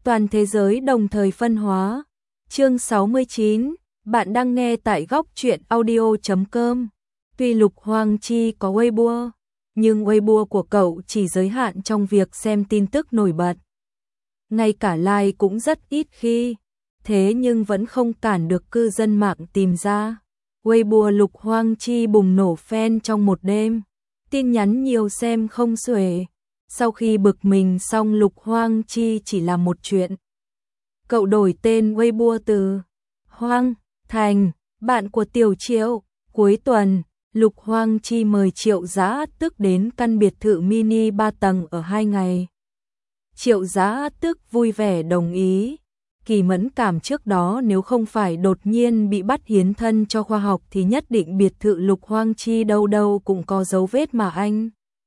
Toàn thế giới đồng thời phân hóa. Chương 69, bạn đang nghe tại góc truyện audio.com. Tuy Lục Hoang Chi có Weibo, nhưng Weibo của cậu chỉ giới hạn trong việc xem tin tức nổi bật. Ngay cả like cũng rất ít khi, thế nhưng vẫn không cản được cư dân mạng tìm ra. Weibo Lục Hoang Chi bùng nổ fan trong một đêm, tin nhắn nhiều xem không xuể. Sau khi bực mình xong Lục Hoang Chi chỉ làm một chuyện. Cậu đổi tên Weibo từ Hoang thành bạn của Tiểu Triệu. Cuối tuần, Lục Hoang Chi mời Triệu Giá Tức đến căn biệt thự mini 3 tầng ở 2 ngày. Triệu Giá Tức vui vẻ đồng ý. Kỳ mẫn cảm trước đó nếu không phải đột nhiên bị bắt hiến thân cho khoa học thì nhất định biệt thự Lục Hoang Chi đâu đâu cũng có dấu vết mà anh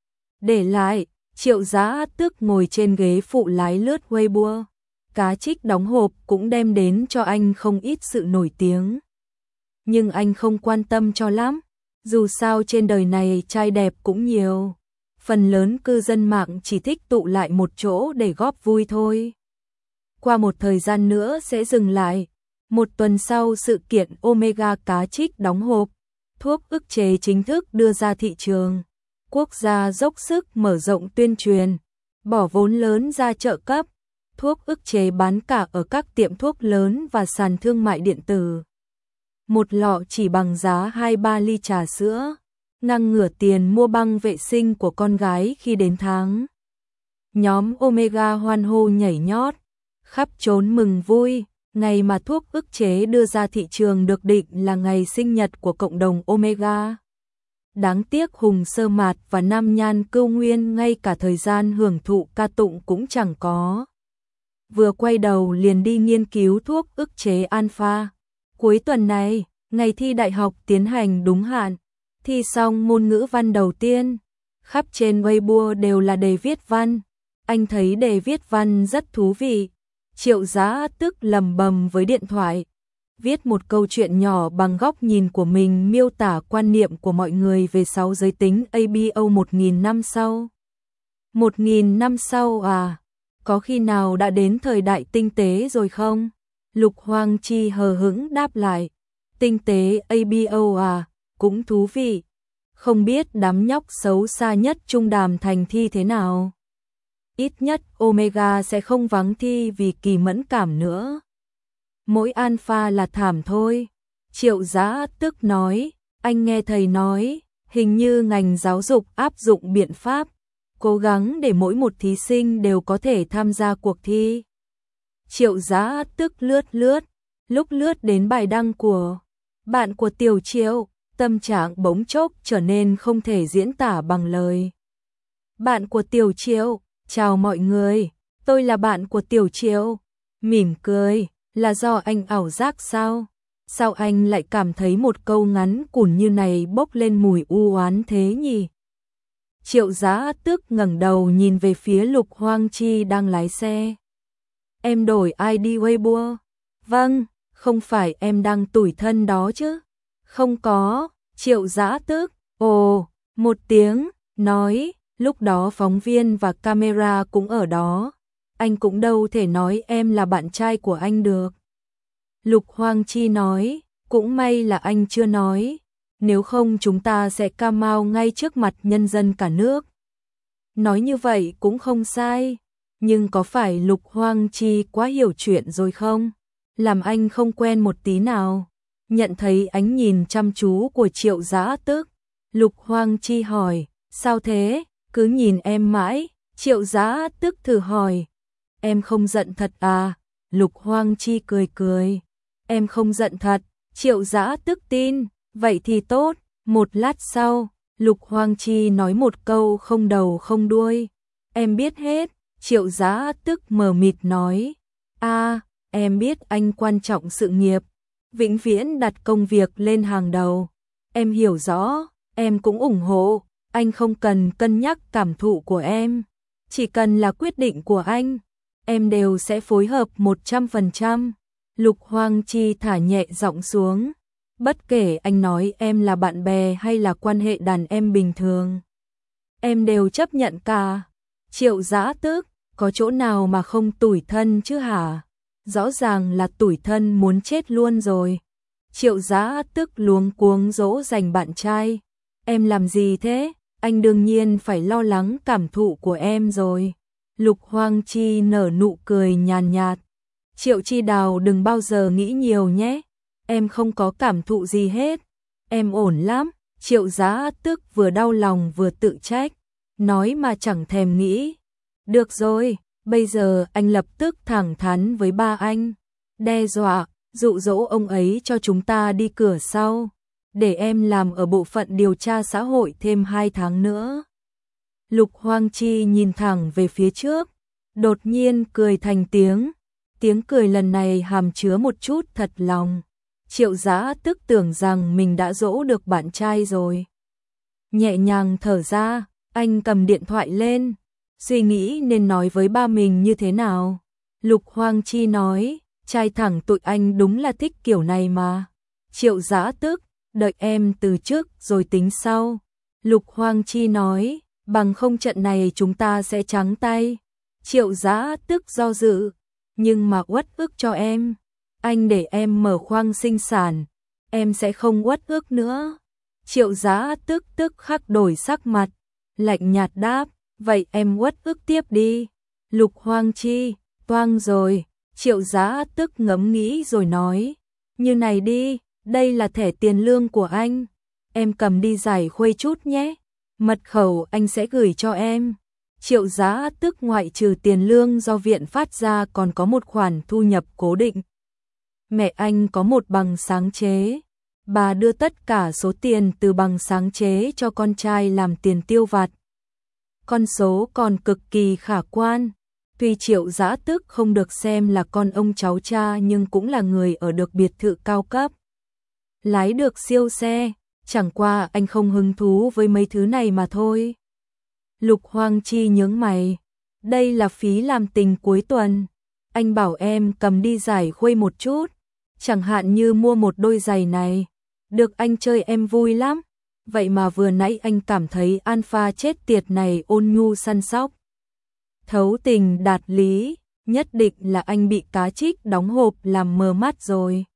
để lại. Triệu Giá Tức ngồi trên ghế phụ lái lướt Weibo. Cá trích đóng hộp cũng đem đến cho anh không ít sự nổi tiếng. Nhưng anh không quan tâm cho lắm. Dù sao trên đời này trai đẹp cũng nhiều. Phần lớn cư dân mạng chỉ thích tụ lại một chỗ để góp vui thôi. Qua một thời gian nữa sẽ dừng lại. Một tuần sau sự kiện Omega cá trích đóng hộp, thuốc ức chế chính thức đưa ra thị trường. Quốc gia dốc sức mở rộng tuyên truyền, bỏ vốn lớn ra trợ cấp. Thuốc ức chế bán cả ở các tiệm thuốc lớn và sàn thương mại điện tử. Một lọ chỉ bằng giá 2-3 ly trà sữa, ngang ngửa tiền mua băng vệ sinh của con gái khi đến tháng. Nhóm Omega hoan hô nhảy nhót, khắp trốn mừng vui. Ngày mà thuốc ức chế đưa ra thị trường được định là ngày sinh nhật của cộng đồng Omega. Đáng tiếc Hùng Sơ Mạt và Nam Nhan Cưu Nguyên ngay cả thời gian hưởng thụ ca tụng cũng chẳng có. Vừa quay đầu liền đi nghiên cứu thuốc ức chế alpha. Cuối tuần này, ngày thi đại học tiến hành đúng hạn. Thi xong môn ngữ văn đầu tiên. Khắp trên Weibo đều là đề viết văn. Anh thấy đề viết văn rất thú vị. Triệu Giá Tức lầm bầm với điện thoại. Viết một câu chuyện nhỏ bằng góc nhìn của mình miêu tả quan niệm của mọi người về 6 giới tính ABO 1000 năm sau. 1000 năm sau à? Có khi nào đã đến thời đại tinh tế rồi không? Lục Hoang Chi hờ hững đáp lại. Tinh tế ABO à? Cũng thú vị. Không biết đám nhóc xấu xa nhất Trung Đàm Thành thi thế nào? Ít nhất Omega sẽ không vắng thi vì Kỳ mẫn cảm nữa. Mỗi alpha là thảm thôi. Triệu Giá Tức nói, anh nghe thầy nói, hình như ngành giáo dục áp dụng biện pháp, cố gắng để mỗi một thí sinh đều có thể tham gia cuộc thi. Triệu Giá Tức lướt, lúc lướt đến bài đăng của bạn của Tiểu Triệu, tâm trạng bỗng chốc trở nên không thể diễn tả bằng lời. Bạn của Tiểu Triệu, chào mọi người, tôi là bạn của Tiểu Triệu. Mỉm cười. Là do anh ảo giác sao? Sao anh lại cảm thấy một câu ngắn cùn như này bốc lên mùi u oán thế nhỉ? Triệu Giá Tức ngẩng đầu nhìn về phía Lục Hoang Chi đang lái xe. Em đổi ID Weibo. Vâng, không phải em đang tủi thân đó chứ? Không có. Triệu Giá Tức, ồ, một tiếng, nói, lúc đó phóng viên và camera cũng ở đó. Anh cũng đâu thể nói em là bạn trai của anh được. Lục Hoang Chi nói, cũng may là anh chưa nói, nếu không chúng ta sẽ cam ao ngay trước mặt nhân dân cả nước. Nói như vậy cũng không sai, nhưng có phải Lục Hoang Chi quá hiểu chuyện rồi không? Làm anh không quen một tí nào. Nhận thấy ánh nhìn chăm chú của Triệu Giá Tức, Lục Hoang Chi hỏi, sao thế, cứ nhìn em mãi. Triệu Giá Tức thử hỏi, em không giận thật à? Lục Hoang Chi cười. Em không giận thật. Triệu Giá Tức tin, vậy thì tốt. Một lát sau, Lục Hoang Chi nói một câu không đầu không đuôi. Em biết hết. Triệu Giá Tức mờ mịt nói, em biết anh quan trọng sự nghiệp, vĩnh viễn đặt công việc lên hàng đầu. Em hiểu rõ, em cũng ủng hộ, anh không cần cân nhắc cảm thụ của em. Chỉ cần là quyết định của anh, em đều sẽ phối hợp 100%. Lục Hoang Chi thả nhẹ giọng xuống. Bất kể anh nói em là bạn bè hay là quan hệ đàn em bình thường, em đều chấp nhận cả. Triệu Giá Tức, có chỗ nào mà không tủi thân chứ hả? Rõ ràng là tủi thân muốn chết luôn rồi. Triệu Giá tức luống cuống dỗ dành bạn trai. Em làm gì thế? Anh đương nhiên phải lo lắng cảm thụ của em rồi. Lục Hoang Chi nở nụ cười nhàn nhạt. Triệu Chi Đào đừng bao giờ nghĩ nhiều nhé. Em không có cảm thụ gì hết. Em ổn lắm. Triệu Giá tức vừa đau lòng vừa tự trách. Nói mà chẳng thèm nghĩ. Được rồi, bây giờ anh lập tức thẳng thắn với ba anh. Đe dọa, dụ dỗ ông ấy cho chúng ta đi cửa sau. Để em làm ở bộ phận điều tra xã hội thêm 2 tháng nữa. Lục Hoang Chi nhìn thẳng về phía trước. Đột nhiên cười thành tiếng. Tiếng cười lần này hàm chứa một chút thật lòng. Triệu Giá tức tưởng rằng mình đã dỗ được bạn trai rồi. Nhẹ nhàng thở ra, anh cầm điện thoại lên. Suy nghĩ nên nói với ba mình như thế nào. Lục Hoang Chi nói, trai thẳng tụi anh đúng là thích kiểu này mà. Triệu Giá tức, đợi em từ trước rồi tính sau. Lục Hoang Chi nói, bằng không trận này chúng ta sẽ trắng tay. Triệu Giá tức do dự, nhưng mà uất ức cho em. Anh để em mở khoang sinh sản, em sẽ không uất ức nữa. Triệu Giá tức khắc đổi sắc mặt, lạnh nhạt đáp, vậy em uất ức tiếp đi. Lục Hoang Chi, toang rồi. Triệu Giá tức ngẫm nghĩ rồi nói, như này đi, đây là thẻ tiền lương của anh. Em cầm đi giải khuây chút nhé. Mật khẩu anh sẽ gửi cho em. Triệu Giá tức ngoại trừ tiền lương do viện phát ra còn có một khoản thu nhập cố định. Mẹ anh có một bằng sáng chế. Bà đưa tất cả số tiền từ bằng sáng chế cho con trai làm tiền tiêu vặt. Con số còn cực kỳ khả quan. Tuy Triệu Giá tức không được xem là con ông cháu cha nhưng cũng là người ở được biệt thự cao cấp. Lái được siêu xe, chẳng qua anh không hứng thú với mấy thứ này mà thôi. Lục Hoang Chi nhướng mày, đây là phí làm tình cuối tuần. Anh bảo em cầm đi giải khuây một chút, chẳng hạn như mua một đôi giày này. Được anh chơi em vui lắm. Vậy mà vừa nãy anh cảm thấy alpha chết tiệt này ôn nhu săn sóc. Thấu tình đạt lý, nhất định là anh bị cá trích đóng hộp làm mờ mắt rồi.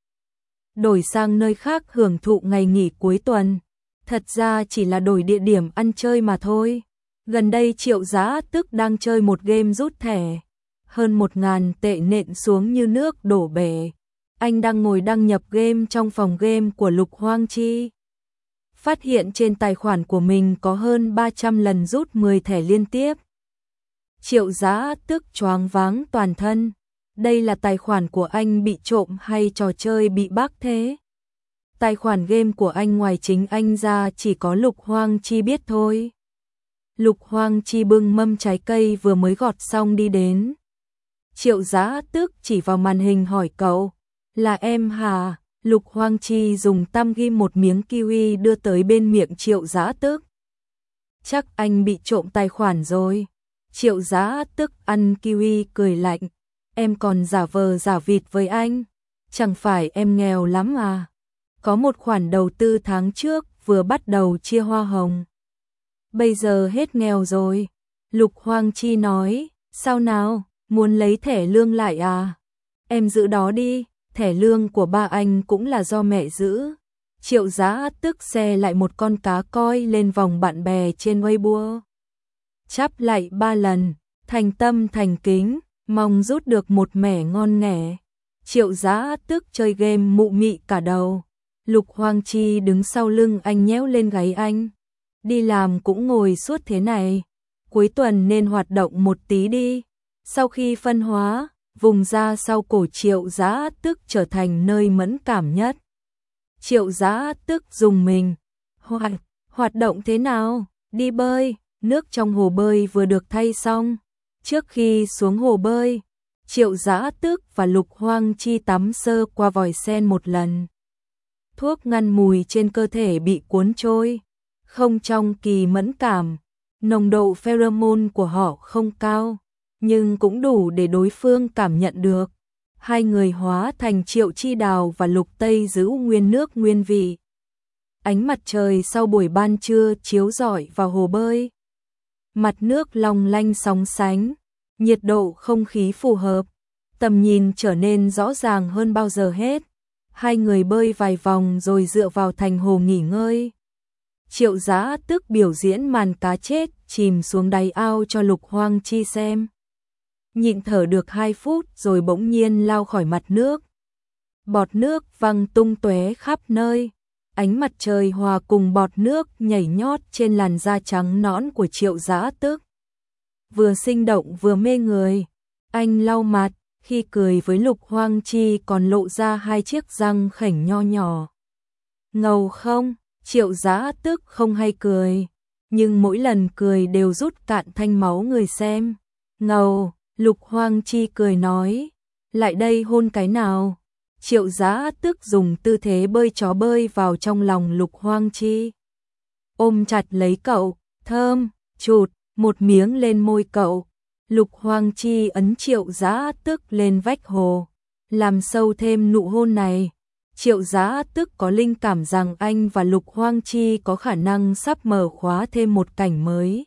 Đổi sang nơi khác hưởng thụ ngày nghỉ cuối tuần. Thật ra chỉ là đổi địa điểm ăn chơi mà thôi. Gần đây Triệu Giá tức đang chơi một game rút thẻ. Hơn 1.000 tệ nện xuống như nước đổ bể. Anh đang ngồi đăng nhập game trong phòng game của Lục Hoang Chi. Phát hiện trên tài khoản của mình có hơn 300 lần rút 10 thẻ liên tiếp. Triệu Giá tức choáng váng toàn thân. Đây là tài khoản của anh bị trộm hay trò chơi bị bug thế? Tài khoản game của anh ngoài chính anh ra chỉ có Lục Hoang Chi biết thôi. Lục Hoang Chi bưng mâm trái cây vừa mới gọt xong đi đến. Triệu Giá tức chỉ vào màn hình hỏi cậu, là em hả? Lục Hoang Chi dùng tăm ghim một miếng kiwi đưa tới bên miệng Triệu Giá tức. Chắc anh bị trộm tài khoản rồi. Triệu Giá tức ăn kiwi cười lạnh. Em còn giả vờ giả vịt với anh. Chẳng phải em nghèo lắm à? Có một khoản đầu tư tháng trước vừa bắt đầu chia hoa hồng. Bây giờ hết nghèo rồi. Lục Hoang Chi nói, sao nào, muốn lấy thẻ lương lại à? Em giữ đó đi, thẻ lương của ba anh cũng là do mẹ giữ. Triệu Giá tức xe lại một con cá coi lên vòng bạn bè trên Weibo. Chắp lại 3 lần, thành tâm thành kính, mong rút được một mẻ ngon nghẻ. Triệu Giá tức chơi game mụ mị cả đầu. Lục Hoang Chi đứng sau lưng anh nhéo lên gáy anh. Đi làm cũng ngồi suốt thế này. Cuối tuần nên hoạt động một tí đi. Sau khi phân hóa, vùng da sau cổ Triệu Giá tức trở thành nơi mẫn cảm nhất. Triệu Giá tức dùng mình. Hoạt động thế nào? Đi bơi. Nước trong hồ bơi vừa được thay xong. Trước khi xuống hồ bơi, Triệu Giá tức và Lục Hoang Chi tắm sơ qua vòi sen một lần. Thuốc ngăn mùi trên cơ thể bị cuốn trôi. Không trong kỳ mẫn cảm, nồng độ pheromone của họ không cao, nhưng cũng đủ để đối phương cảm nhận được. Hai người hóa thành Triệu Chi Đào và Lục Tây giữ nguyên nước nguyên vị. Ánh mặt trời sau buổi ban trưa chiếu rọi vào hồ bơi. Mặt nước long lanh sóng sánh, nhiệt độ không khí phù hợp, tầm nhìn trở nên rõ ràng hơn bao giờ hết. Hai người bơi vài vòng rồi dựa vào thành hồ nghỉ ngơi. Triệu Giá Tức biểu diễn màn cá chết chìm xuống đáy ao cho Lục Hoang Chi xem. Nhịn thở được 2 phút rồi bỗng nhiên lao khỏi mặt nước. Bọt nước văng tung tóe khắp nơi. Ánh mặt trời hòa cùng bọt nước nhảy nhót trên làn da trắng nõn của Triệu Giá Tức. Vừa sinh động vừa mê người. Anh lau mặt, khi cười với Lục Hoang Chi còn lộ ra 2 chiếc răng khểnh nho nhỏ. Ngầu không? Triệu Giá Tức không hay cười, nhưng mỗi lần cười đều rút cạn thanh máu người xem. Ngầu, Lục Hoang Chi cười nói, lại đây hôn cái nào. Triệu Giá Tức dùng tư thế bơi chó bơi vào trong lòng Lục Hoang Chi. Ôm chặt lấy cậu, thơm, chụt, một miếng lên môi cậu. Lục Hoang Chi ấn Triệu Giá Tức lên vách hồ, làm sâu thêm nụ hôn này. Triệu Giá Tức có linh cảm rằng anh và Lục Hoang Chi có khả năng sắp mở khóa thêm một cảnh mới.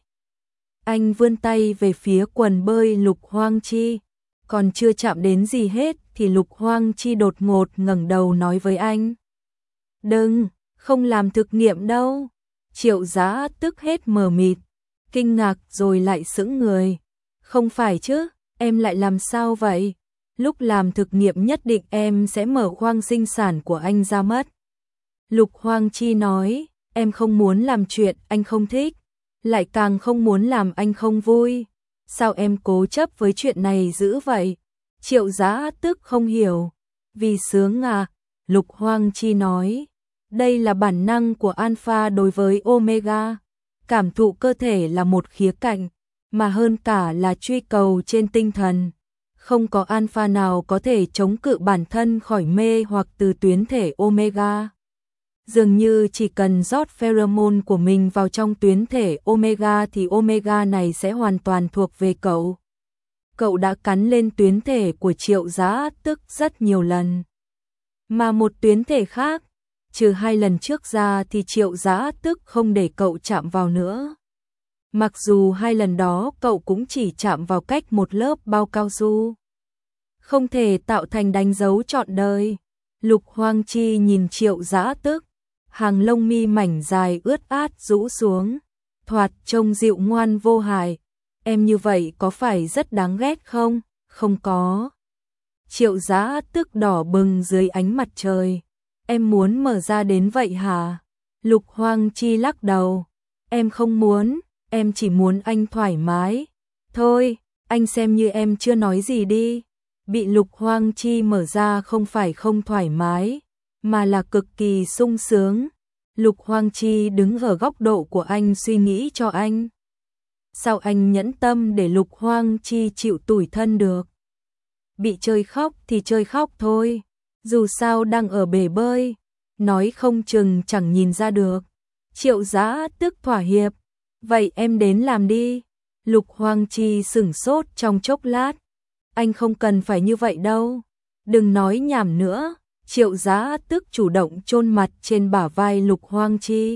Anh vươn tay về phía quần bơi Lục Hoang Chi, còn chưa chạm đến gì hết thì Lục Hoang Chi đột ngột ngẩng đầu nói với anh. Đừng, không làm thực nghiệm đâu. Triệu Giá Tức hết mờ mịt, kinh ngạc rồi lại sững người. Không phải chứ, em lại làm sao vậy? Lúc làm thực nghiệm nhất định em sẽ mở khoang sinh sản của anh ra mất. Lục Hoang Chi nói, em không muốn làm chuyện anh không thích, lại càng không muốn làm anh không vui. Sao em cố chấp với chuyện này dữ vậy? Triệu Giá Tức không hiểu. Vì sướng à? Lục Hoang Chi nói, đây là bản năng của alpha đối với omega. Cảm thụ cơ thể là một khía cạnh, mà hơn cả là truy cầu trên tinh thần. Không có alpha nào có thể chống cự bản thân khỏi mê hoặc từ tuyến thể omega. Dường như chỉ cần rót pheromone của mình vào trong tuyến thể omega thì omega này sẽ hoàn toàn thuộc về cậu. Cậu đã cắn lên tuyến thể của Triệu Giá Tức rất nhiều lần. Mà một tuyến thể khác, trừ 2 lần trước ra thì Triệu Giá Tức không để cậu chạm vào nữa. Mặc dù 2 lần đó cậu cũng chỉ chạm vào cách một lớp bao cao su. Không thể tạo thành đánh dấu trọn đời. Lục Hoang Chi nhìn Triệu Giá Tức, hàng lông mi mảnh dài ướt át rũ xuống, thoạt trông dịu ngoan vô hại. Em như vậy có phải rất đáng ghét không? Không có. Triệu Giá Tức đỏ bừng dưới ánh mặt trời. Em muốn mở ra đến vậy hả? Lục Hoang Chi lắc đầu. Em không muốn, em chỉ muốn anh thoải mái. Thôi, anh xem như em chưa nói gì đi. Bị Lục Hoang Chi mở ra không phải không thoải mái, mà là cực kỳ sung sướng. Lục Hoang Chi đứng ở góc độ của anh suy nghĩ cho anh. Sao anh nhẫn tâm để Lục Hoang Chi chịu tủi thân được? Bị chơi khóc thì chơi khóc thôi, dù sao đang ở bể bơi, nói không chừng chẳng nhìn ra được. Triệu Giá Tức thỏa hiệp, vậy em đến làm đi. Lục Hoang Chi sửng sốt trong chốc lát. Anh không cần phải như vậy đâu. Đừng nói nhảm nữa. Triệu Giá Tức chủ động chôn mặt trên bả vai Lục Hoang Chi.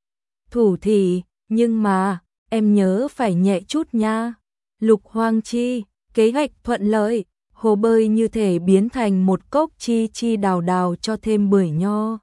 Thủ thì, nhưng mà, em nhớ phải nhẹ chút nha. Lục Hoang Chi, kế hoạch thuận lợi, hồ bơi như thể biến thành một cốc chi chi đào đào cho thêm bưởi nho.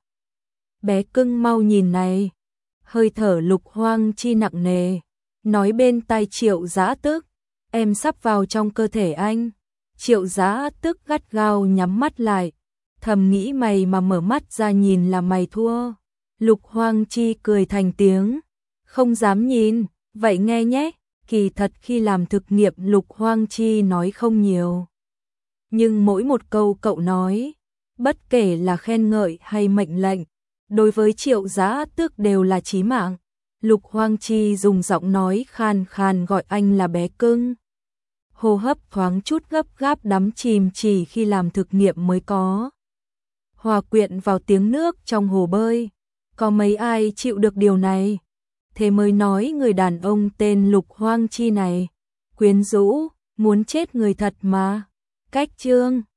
Bé cưng mau nhìn này. Hơi thở Lục Hoang Chi nặng nề, nói bên tai Triệu Giá Tức, em sắp vào trong cơ thể anh. Triệu Giá Tức gắt gao nhắm mắt lại, thầm nghĩ mày mà mở mắt ra nhìn là mày thua. Lục Hoang Chi cười thành tiếng, không dám nhìn, vậy nghe nhé. Kỳ thật khi làm thực nghiệm Lục Hoang Chi nói không nhiều, nhưng mỗi một câu cậu nói, bất kể là khen ngợi hay mệnh lệnh, đối với Triệu Giá Tức đều là chí mạng. Lục Hoang Chi dùng giọng nói khan khan gọi anh là bé cưng. Hô hấp thoáng chút gấp gáp đắm chìm chỉ khi làm thực nghiệm mới có. Hòa quyện vào tiếng nước trong hồ bơi. Có mấy ai chịu được điều này? Thế mới nói người đàn ông tên Lục Hoang Chi này quyến rũ, muốn chết người thật mà. Cách chương